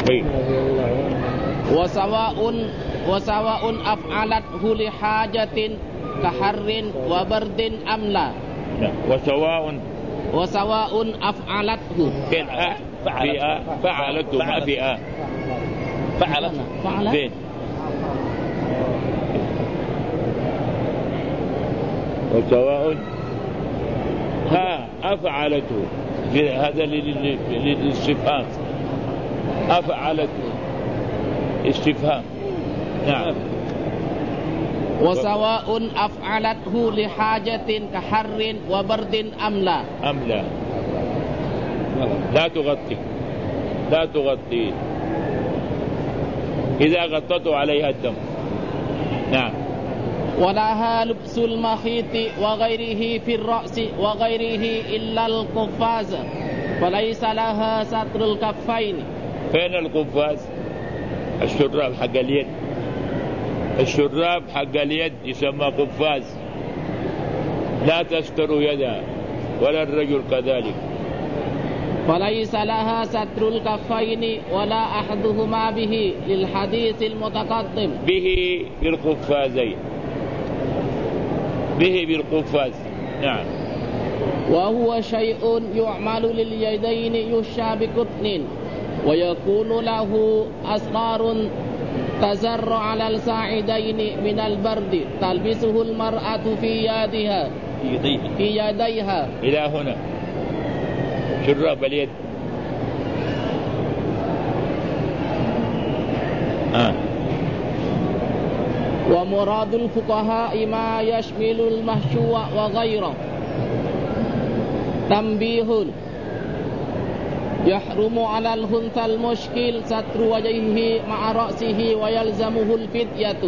وسواء أفعلته لحاجة كحر وبرد أم لا. وسواء أفعلته فعلته ما في فعلته وسواء أفعلته هذا للاستفهام. أفعلته استفهام. نعم. وسواء أفعلته لحاجة كحر وبرد أم لا. لا تغطي إذا غطته عليها الدم. نعم. ولها لبس المخيط وغيره في الرأس وغيره إلا القفاز، فليس لها ستر الكفين. فين القفاز؟ الشراب حق اليد. الشراب حق اليد يسمى قفاز. لا تستر يدها ولا الرجل كذلك. فليس لها ستر الكفين ولا أحدهما به للحديث المتقدم. به بالقفازين. به بالقفاز. نعم. وهو شيء يعمل لليدين يشى بقطن ويكون له أسرار تزر على الساعدين من البرد تلبسه المرأة في يديها إلى هنا شراب اليد. ومراد الفقهاء ما يشمل المحشو وغيره. تنبيه: يحرم على الأنثى المشكل ستر وجهه مع رأسه ويلزمه الفدية.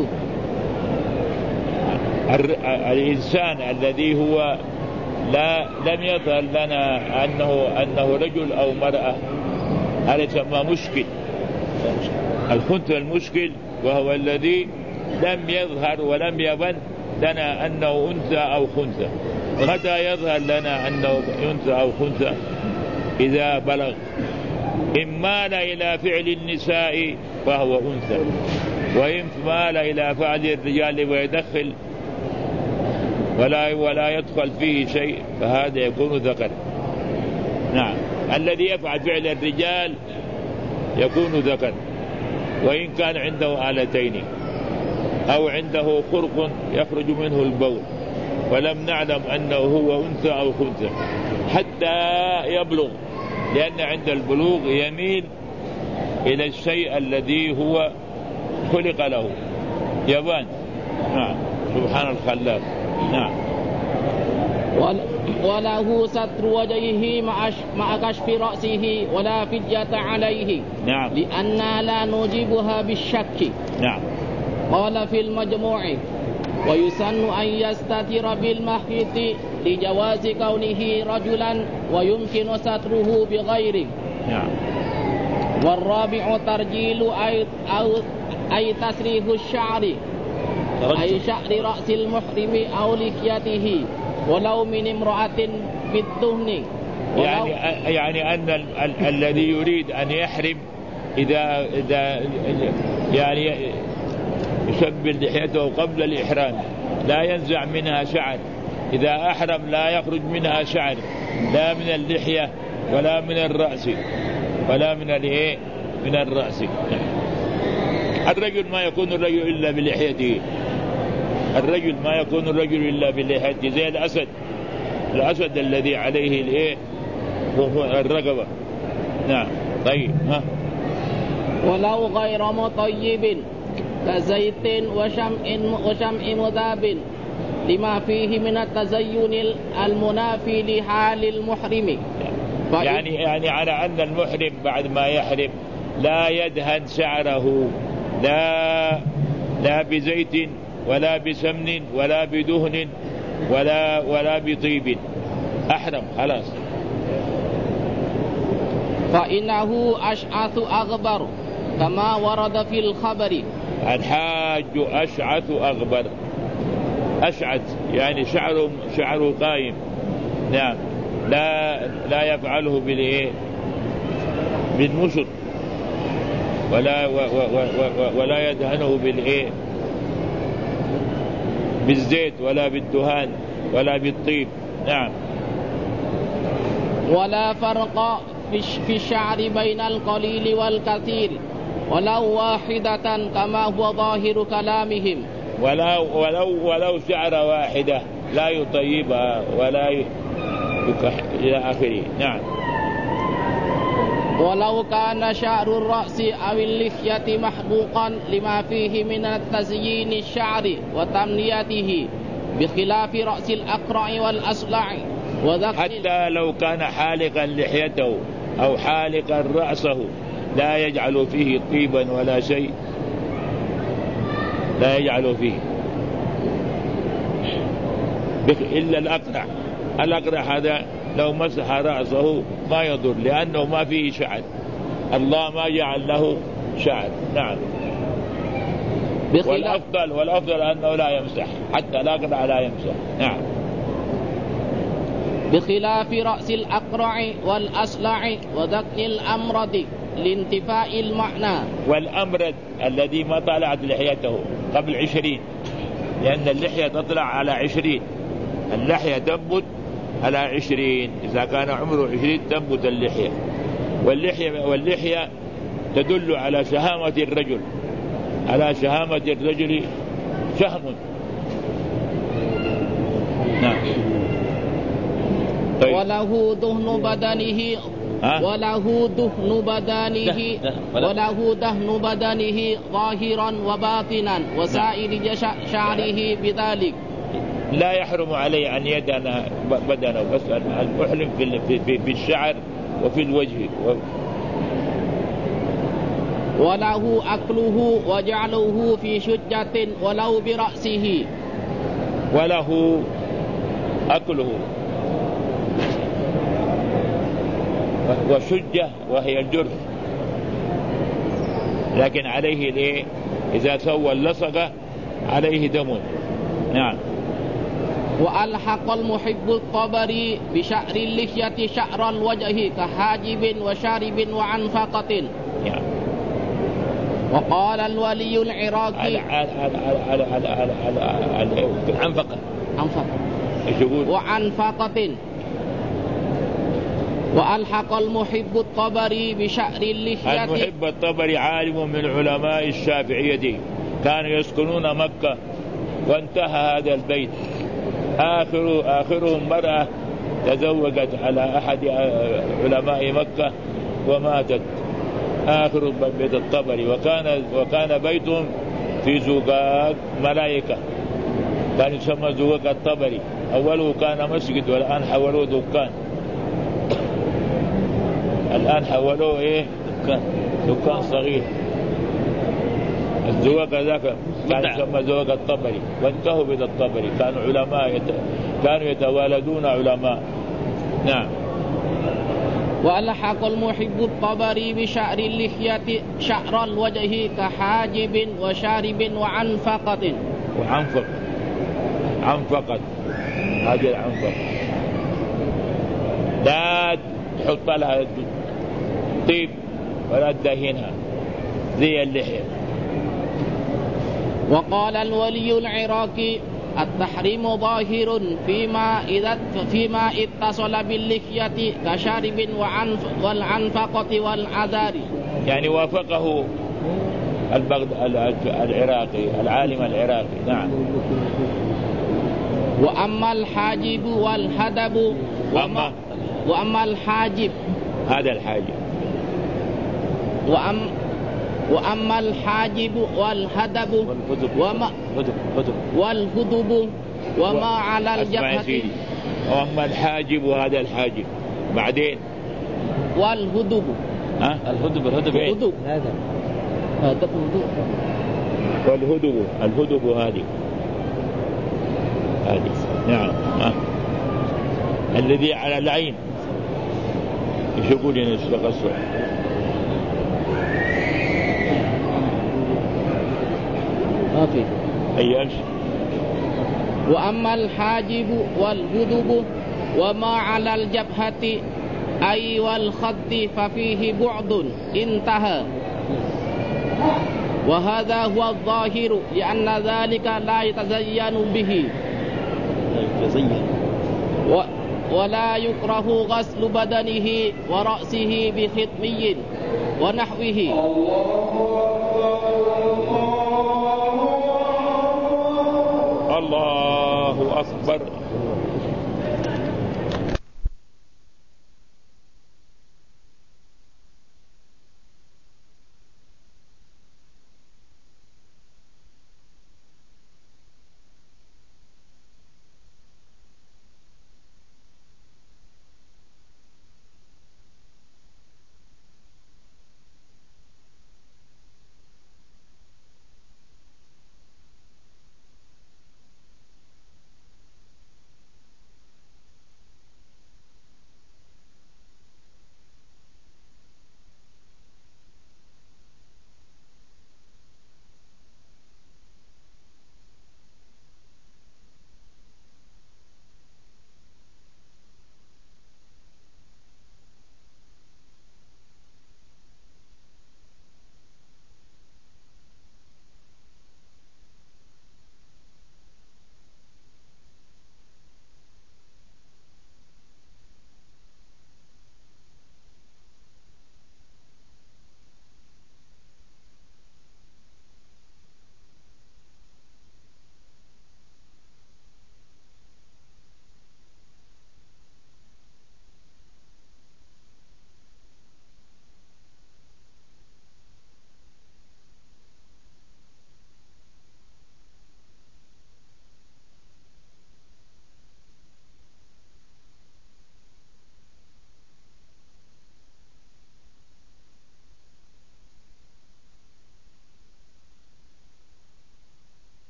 الإنسان الذي هو لم يظهر لنا أنه رجل أو مرأة هذا يسمى مشكل. الخنثى المشكل وهو الذي لم يظهر ولم يبن لنا أنه أنثى أو خنثى. متى يظهر لنا أنه أنثى أو خنثى؟ إذا بلغ. إن مال إلى فعل النساء فهو أنثى، وإن مال إلى فعل الرجال ويدخل ولا يدخل فيه شيء فهذا يكون ذكر. نعم. الذي يفعل فعل الرجال يكون ذكر، وإن كان عنده آلتين أو عنده خرق يخرج منه البول ولم نعلم أنه هو أنثى أو خنثى حتى يبلغ، لأن عند البلوغ يميل إلى الشيء الذي هو خلق له يبان. نعم. سبحان الخلاق. نعم. وله ستر وجهه مع كشف رأسه ولا فدية عليه. نعم. لأننا لا نوجبها بالشك. نعم. قال في المجموع: ويسن أن يستتر بالمخيط لجواز كونه رجلا ويمكن ستره بغيره. نعم. والرابع ترجيل أي تسريح الشعر أي شعر رأس المحرم أو لحيته ولو من امرأة بالدهن. يعني أن الذي يريد أن يحرم إذا يعني يسبل لحيته قبل الإحرام لا ينزع منها شعر. إذا أحرم لا يخرج منها شعر لا من اللحية ولا من الرأس ولا من الرأس. الرجل ما يكون الرجل إلا بلحيته. الرجل ما يكون الرجل إلا بلحيته زي الأسد الذي عليه الرقبة. نعم. طيب. ولو غير مطيب كزيت وشمع مذاب لما فيه من التزين المنافي لحال المحرم. يعني على أن المحرم بعد ما يحرم لا يدهن شعره لا بزيت ولا بسمن ولا بدهن ولا بطيب. أحرم خلاص. فإنه أشعث أغبر كما ورد في الخبر. الحاج أشعث أغبر. أشعث يعني شعره قائم. نعم. لا يفعله بالمشط ولا يدهنه بالزيت ولا بالدهان ولا بالطيب. نعم. ولا فرق في الشعر بين القليل والكثير ولو واحدة كما هو ظاهر كلامهم. ولو شعر واحدة لا يطيبها ولا إلى آخره. نعم. ولو كان شعر الرأس أو اللحية محبوقا لما فيه من التزيين الشعر وتمنيته بخلاف رأس الأقرع والأصلع حتى لو كان حالقا لحيته أو حالقا رأسه لا يجعل فيه طيبا ولا شيء، لا يجعل فيه إلا الأقرع هذا لو مسح رأسه ما يضر لأنه ما فيه شعر، الله ما جعل له شعر. نعم. والأفضل أنه لا يمسح، حتى الأقرع لا يمسح. نعم. بخلاف رأس الأقرع والأصلع وذقن الأمرد لانتفاء المعنى. والأمرد الذي ما طلعت لحيته قبل 20، لأن اللحية تطلع على 20، اللحية تنبت على 20، إذا كان عمره 20 تنبت اللحية. واللحية تدل على شهامة الرجل، على شهامة الرجل شهم. نعم. طيب. وله دهن بدنه ظاهرا وباطنا وسائر شعره بذلك. لا يحرم عليه أن يدهن بدنه، بس المحرم في الشعر وفي الوجه. وله أكله وجعله في شجة ولو برأسه. وله أكله وشجة وهي الجرح، لكن عليه إذا سوى اللصقة عليه دم. نعم. وألحق المحب الطبري بشعر اللحية شعر الوجه كحاجب وشارب وعنفقة. نعم. وقال الولي العراقي عنفقة وعنفقة. وألحق المحب الطبري بشعر اللحية. المحب الطبري عالم من علماء الشافعية، كانوا يسكنون مكة، وانتهى هذا البيت. آخرهم مرأة تزوجت على أحد علماء مكة وماتت، آخر بيت الطبري. وكان بيتهم في زقاق ملائكة، كان يسمى زقاق الطبري. أوله كان مسجد والآن حولوه دكان. الآن حولوه دكان صغير. الزواج ذاك كان يسمى زواج الطبري، وانتهوا بيت الطبري. كانوا علماء، كانوا يتوالدون علماء. نعم. وألحق المحب الطبري بشعر اللحية شعر الوجه كحاجب وشارب وعنفقة. عنفقة هذه العنفقة لا تحط لها طيب ولا تدهنها زي اللحية. وقال الولي العراقي التحريم ظاهر فيما اتصل باللحية كشارب والعنفقة والعذار. يعني وافقه العراقي، العالم العراقي. نعم. وأما الحاجب والهدب وأما الحاجب هذا الحاجب وأما الحاجب والهدب والهدب وما على الجبهة. وأما الحاجب وهذا الحاجب بعدين والهدب الهدب والهدب هذه. نعم. الذي على العين ايش يقول هنا القصة؟ ما في ايش. وأما الحاجب والهدب وما على الجبهة أي والخد ففيه بعد انتهى. وهذا هو الظاهر لأن ذلك لا يتزين به ولا يكره غسل بدنه ورأسه بخطمي ونحوه. الله أكبر.